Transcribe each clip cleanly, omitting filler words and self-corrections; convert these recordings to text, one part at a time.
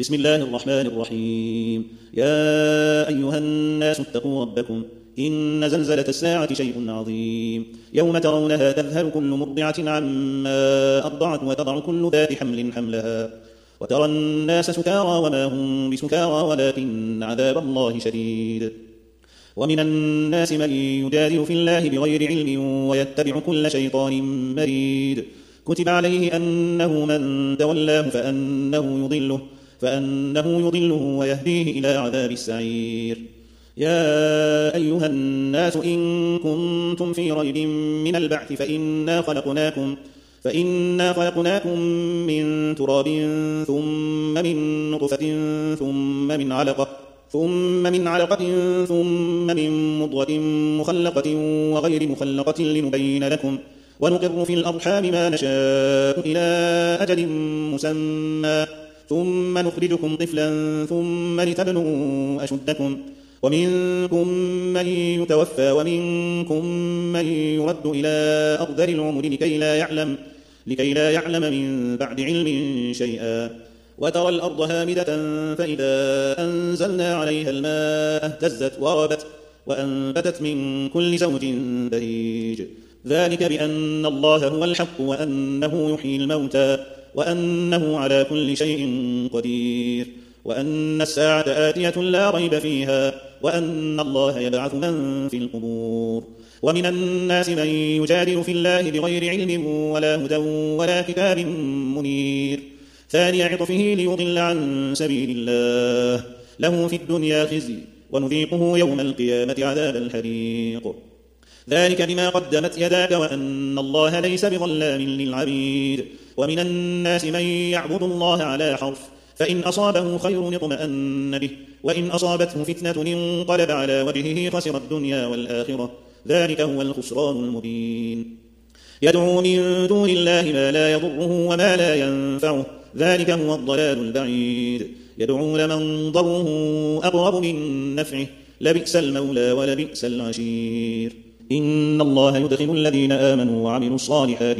بسم الله الرحمن الرحيم. يا أيها الناس اتقوا ربكم إن زلزلة الساعة شيء عظيم، يوم ترونها تذهل كل مرضعة عما أرضعت وتضع كل ذات حمل حملها وترى الناس سكارى وما هم بسكارى ولكن عذاب الله شديد. ومن الناس من يجادل في الله بغير علم ويتبع كل شيطان مريد، كتب عليه أنه من تولاه فأنه يضله ويهديه إلى عذاب السعير. يا أيها الناس إن كنتم في ريب من البعث فإنا خلقناكم من تراب ثم من نطفة ثم من علقة ثم من مضغة مخلقة وغير مخلقة لنبين لكم، ونقر في الأرحام ما نشاء إلى أجل مسمى ثم نخرجكم طفلا ثم لتبلغوا أشدكم، ومنكم من يتوفى ومنكم من يرد إلى أرذل العمر لكي لا يعلم من بعد علم شيئا. وترى الأرض هامدة فإذا أنزلنا عليها الماء اهتزت وربت وأنبتت من كل زوج بهيج، ذلك بأن الله هو الحق وأنه يحيي الموتى وأنه على كل شيء قدير، وأن الساعة آتية لا ريب فيها، وأن الله يبعث من في القبور. ومن الناس من يجادل في الله بغير علم ولا هدى ولا كتاب منير، ثاني عطفه ليضل عن سبيل الله، له في الدنيا خزي ونذيقه يوم القيامة عذاب الحريق، ذلك بما قدمت يداك وأن الله ليس بظلام للعبيد. ومن الناس من يعبد الله على حرف، فإن أصابه خير اطمأن به وإن أصابته فتنة انقلب على وجهه خسر الدنيا والآخرة، ذلك هو الخسران المبين. يدعو من دون الله ما لا يضره وما لا ينفعه، ذلك هو الضلال البعيد. يدعو لمن ضره أقرب من نفعه، لبئس المولى ولبئس العشير. إن الله يدخل الذين آمنوا وعملوا الصالحات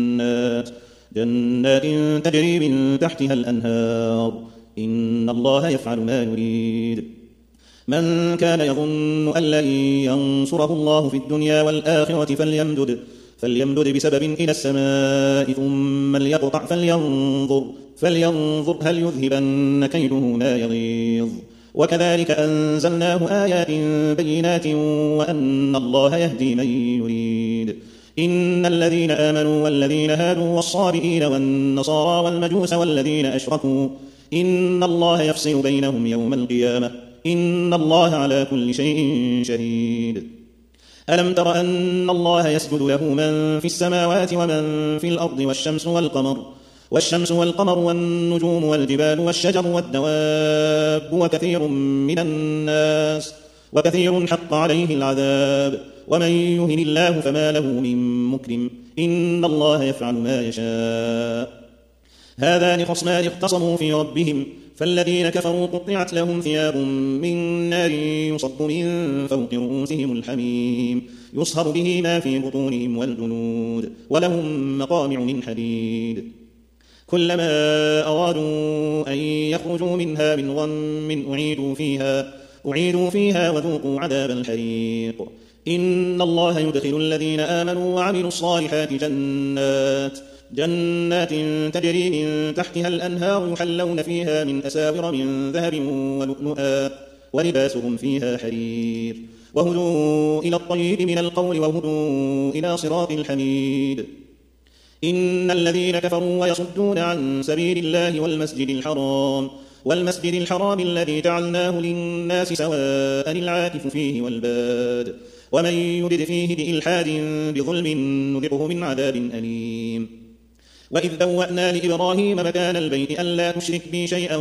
جنات تجري من تحتها الأنهار، إن الله يفعل ما يريد. من كان يظن أن لن ينصره الله في الدنيا والآخرة فليمدد بسبب إلى السماء ثم ليقطع فلينظر هل يذهبن كيده ما يغيظ. وكذلك أنزلناه آيات بينات وأن الله يهدي من يريد. إن الذين آمنوا والذين هادوا والصابئين والنصارى والمجوس والذين أشركوا إن الله يفصل بينهم يوم القيامة، إن الله على كل شيء شهيد. ألم تر أن الله يسجد له من في السماوات ومن في الأرض والشمس والقمر والنجوم والجبال والشجر والدواب وكثير حق عليه العذاب، ومن يهن الله فما له من مكرم، إن الله يفعل ما يشاء. هذان خصمان اختصموا في ربهم، فالذين كفروا قطعت لهم ثياب من نار يصب من فوق رؤوسهم الحميم، يصهر به ما في بطونهم والجلود، ولهم مقامع من حديد. كلما أرادوا أن يخرجوا منها من غم أعيدوا فيها وذوقوا عذاب الحريق. إن الله يدخل الذين آمنوا وعملوا الصالحات جنات تجري من تحتها الأنهار يحلون فيها من أساور من ذهب ولؤلؤا ولباسهم فيها حرير، وهدوا إلى الطيب من القول وهدوا إلى صراط الحميد. إن الذين كفروا ويصدون عن سبيل الله والمسجد الحرام الذي جعلناه للناس سواء العاكف فيه والباد، ومن يرد فيه بإلحاد بظلم نذقه من عذاب أليم. وإذ بوأنا لإبراهيم مكان البيت ألا تشرك بي شيئا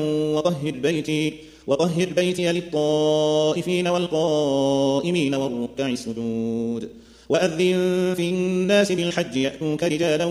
وطهر بيتي للطائفين والقائمين والركع السجود. وأذن في الناس بالحج يأتوك رجالا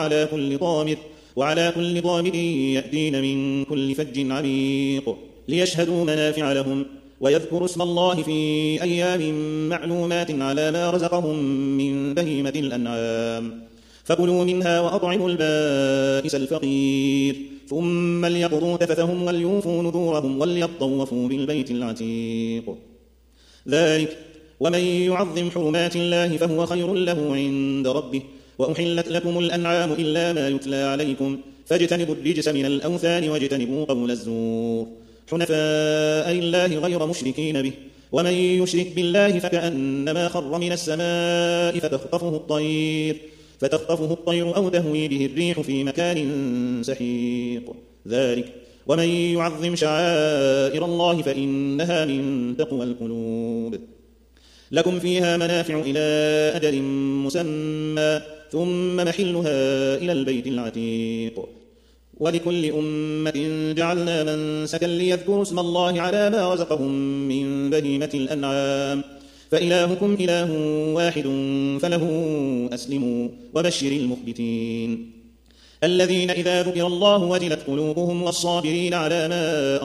وعلى كل ضامر يأتين من كل فج عميق، ليشهدوا منافع لهم ويذكروا اسم الله في أيام معلومات على ما رزقهم من بهيمة الأنعام، فكلوا منها وأطعموا البائس الفقير، ثم ليقضوا تفثهم وليوفوا نذورهم وليطوفوا بالبيت العتيق. ذلك ومن يعظم حرمات الله فهو خير له عند ربه. وأحلت لكم الأنعام إلا ما يتلى عليكم فاجتنبوا الرجس من الأوثان واجتنبوا قول الزور حنفاء لله غير مشركين به. ومن يشرك بالله فكأنما خر من السماء فتخطفه الطير أو تهوي به الريح في مكان سحيق. ذلك ومن يعظم شعائر الله فإنها من تقوى القلوب. لكم فيها منافع إلى أجل مسمى ثم محلها إلى البيت العتيق. ولكل أمة جعلنا منسكا ليذكروا اسم الله على ما رزقهم من بهيمة الأنعام فإلهكم إله واحد فله أسلموا وبشر المخبتين. الذين إذا ذكر الله وجلت قلوبهم والصابرين على ما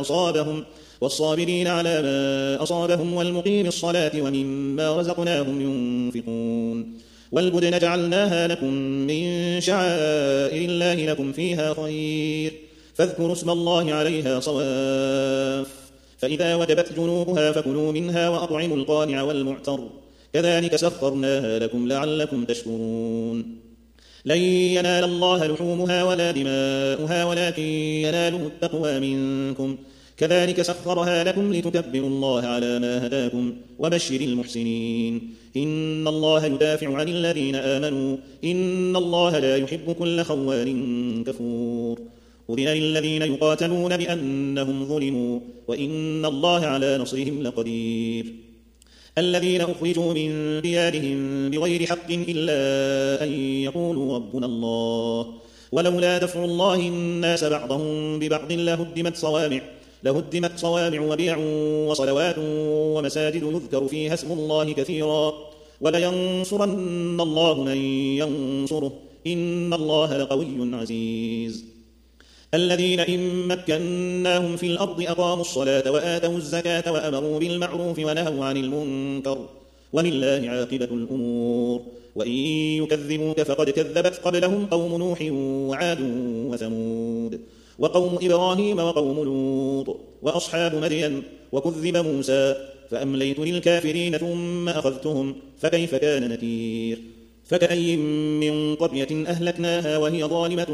أصابهم والمقيم الصلاة ومما رزقناهم ينفقون. والبدن جعلناها لكم من شعائر الله لكم فيها خير فاذكروا اسم الله عليها صواف فإذا وجبت جنوبها فكلوا منها وأطعموا القانع والمعتر كذلك سخرناها لكم لعلكم تشكرون. لن ينال الله لحومها ولا دماؤها ولكن يناله التقوى منكم كذلك سخرها لكم لتكبروا الله على ما هداكم وبشر المحسنين. إن الله يدافع عن الذين آمنوا إن الله لا يحب كل خوان كفور. أذن للذين يقاتلون بأنهم ظلموا وإن الله على نصرهم لقدير. الذين أخرجوا من ديارهم بغير حق إلا أن يقولوا ربنا الله ولولا دفع الله الناس بعضهم ببعض لهدمت صوامع وبيع وصلوات ومساجد يذكر فيها اسم الله كثيرا ولينصرن الله من ينصره إن الله لقوي عزيز. الذين إن مكناهم في الأرض أقاموا الصلاة وآتوا الزكاة وأمروا بالمعروف ونهوا عن المنكر ولله عاقبة الأمور. وإن يكذبوك فقد كذبت قبلهم قوم نوح وعاد وثمود وقوم إبراهيم وقوم لوط وأصحاب مدين وكذب موسى فأمليت للكافرين ثم أخذتهم فكيف كان نكير. فكأي من قرية أهلكناها وهي ظالمة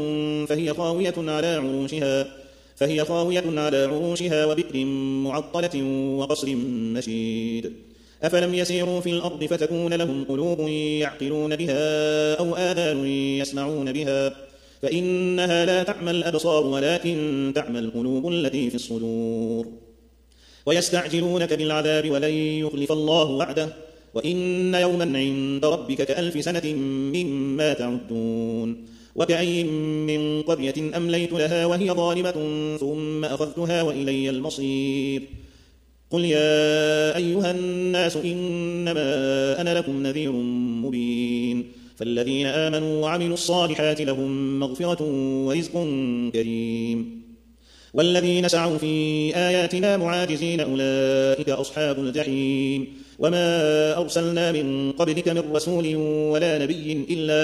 فهي خاوية على عروشها وبئر معطلة وقصر مشيد. أفلم يسيروا في الأرض فتكون لهم قلوب يعقلون بها أو آذان يسمعون بها فإنها لا تعمى الأبصار ولكن تعمى القلوب التي في الصدور. ويستعجلونك بالعذاب ولن يخلف الله وعده وإن يوما عند ربك كألف سنة مما تعدون. وكأي من قرية أمليت لها وهي ظالمة ثم أخذتها وإلي المصير. قل يا أيها الناس إنما أنا لكم نذير مبين. فالذين آمنوا وعملوا الصالحات لهم مغفرة ورزق كريم. والذين سعوا في آياتنا معاجزين أولئك أصحاب الجحيم. وما أرسلنا من قبلك من رسول ولا نبي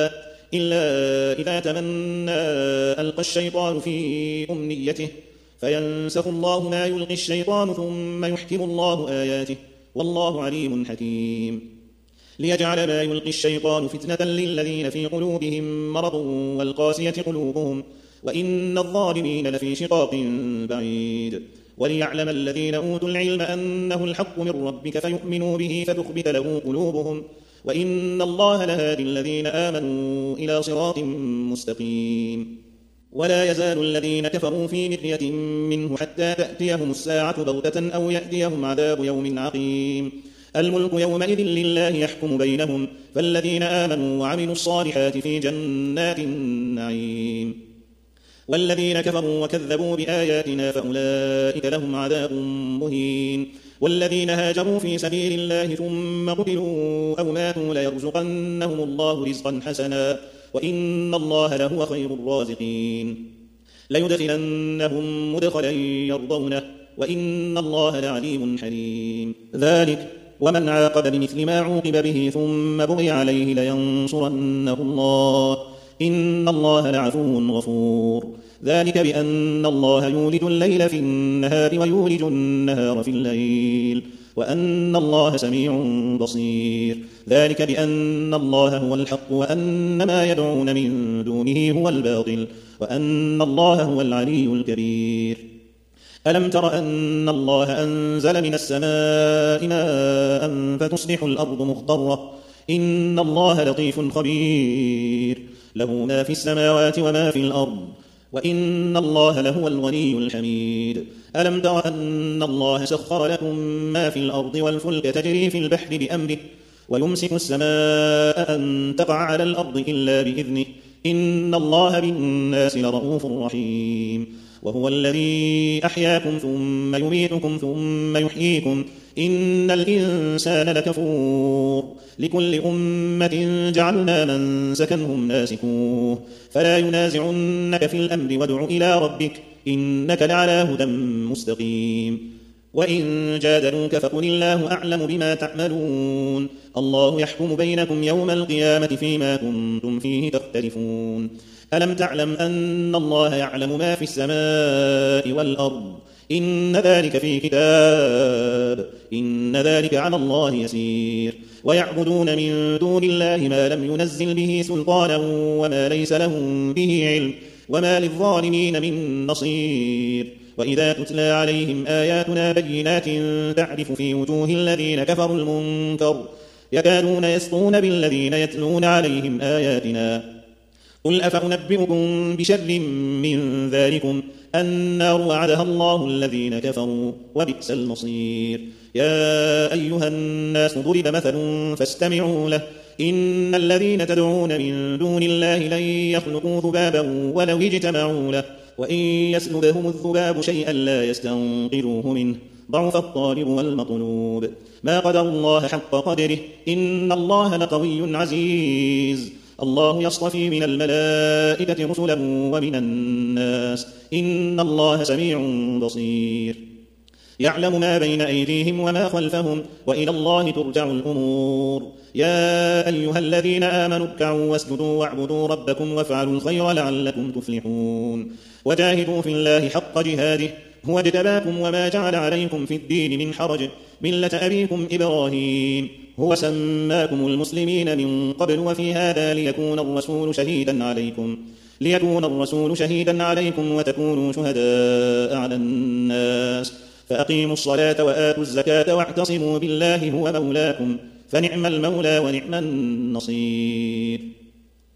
إلا إذا تمنى ألقى الشيطان في أمنيته فينسخ الله ما يلقي الشيطان ثم يحكم الله آياته والله عليم حكيم. ليجعل ما يلقي الشيطان فتنة للذين في قلوبهم مرض والقاسية قلوبهم وإن الظالمين لفي شقاق بعيد. وليعلم الذين أوتوا العلم أنه الحق من ربك فيؤمنوا به فتخبت له قلوبهم وإن الله لهادي الذين آمنوا إلى صراط مستقيم. ولا يزال الذين كفروا في مرية منه حتى تأتيهم الساعة بغتة أو يأتيهم عذاب يوم عقيم. الملك يومئذ لله يحكم بينهم فالذين آمنوا وعملوا الصالحات في جنات النعيم. والذين كفروا وكذبوا بآياتنا فأولئك لهم عذاب مهين. والذين هاجروا في سبيل الله ثم قتلوا أو ماتوا ليرزقنهم الله رزقا حسنا وإن الله لهو خير الرازقين. ليدخلنهم مدخلا يرضونه وإن الله لعليم حليم. ذلك ومن عاقب بمثل ما عوقب به ثم بغي عليه لينصرنه الله إن الله لعفو غفور. ذلك بأن الله يولج الليل في النهار ويولج النهار في الليل وأن الله سميع بصير. ذلك بأن الله هو الحق وأن ما يدعون من دونه هو الباطل وأن الله هو العلي الكبير. ألم تر أن الله أنزل من السماء ماء فتصبح الأرض مخضرة إن الله لطيف خبير له ما في السماوات وما في الأرض وإن الله لهو الغني الحميد. ألم تر أن الله سخر لكم ما في الأرض والفلك تجري في البحر بأمره ويمسك السماء أن تقع على الأرض إلا بإذنه إن الله بالناس لرؤوف رحيم. وهو الذي أحياكم ثم يميتكم ثم يحييكم إن الإنسان لكفور لكل أمة جعلنا منسكا هم ناسكوه فلا ينازعنك في الأمر وادع إلى ربك إنك لعلى هدى مستقيم. وإن جادلوك فقل الله أعلم بما تعملون الله يحكم بينكم يوم القيامة فيما كنتم فيه تختلفون. ألم تعلم أن الله يعلم ما في السماء والأرض إن ذلك في كتاب إن ذلك على الله يسير. ويعبدون من دون الله ما لم ينزل به سلطانا وما ليس لهم به علم وما للظالمين من نصير. وإذا تتلى عليهم آياتنا بينات تعرف في وجوه الذين كفروا المنكر يكادون يسطون بالذين يتلون عليهم آياتنا قل أفأنبئكم بشر من ذلكم النار وعدها الله الذين كفروا وبئس المصير. يا أيها الناس ضرب مثل فاستمعوا له إن الذين تدعون من دون الله لن يخلقوا ذبابا ولو اجتمعوا له وإن يسلبهم الذباب شيئا لا يستنقذوه منه ضعف الطالب والمطلوب. ما قدر الله حق قدره إن الله لقوي عزيز. الله يصطفي من الملائكة رسلا ومن الناس إن الله سميع بصير. يعلم ما بين أيديهم وما خلفهم وإلى الله ترجع الأمور. يا أيها الذين آمنوا اركعوا واسجدوا واعبدوا ربكم وافعلوا الخير لعلكم تفلحون. وجاهدوا في الله حق جهاده هو اجتباكم وما جعل عليكم في الدين من حرج ملة أبيكم إبراهيم هو سماكم المسلمين من قبل وفي هذا ليكون الرسول شهيدا عليكم وتكونوا شهداء على الناس فأقيموا الصلاة وآتوا الزكاة واعتصموا بالله هو مولاكم فنعم المولى ونعم النصير.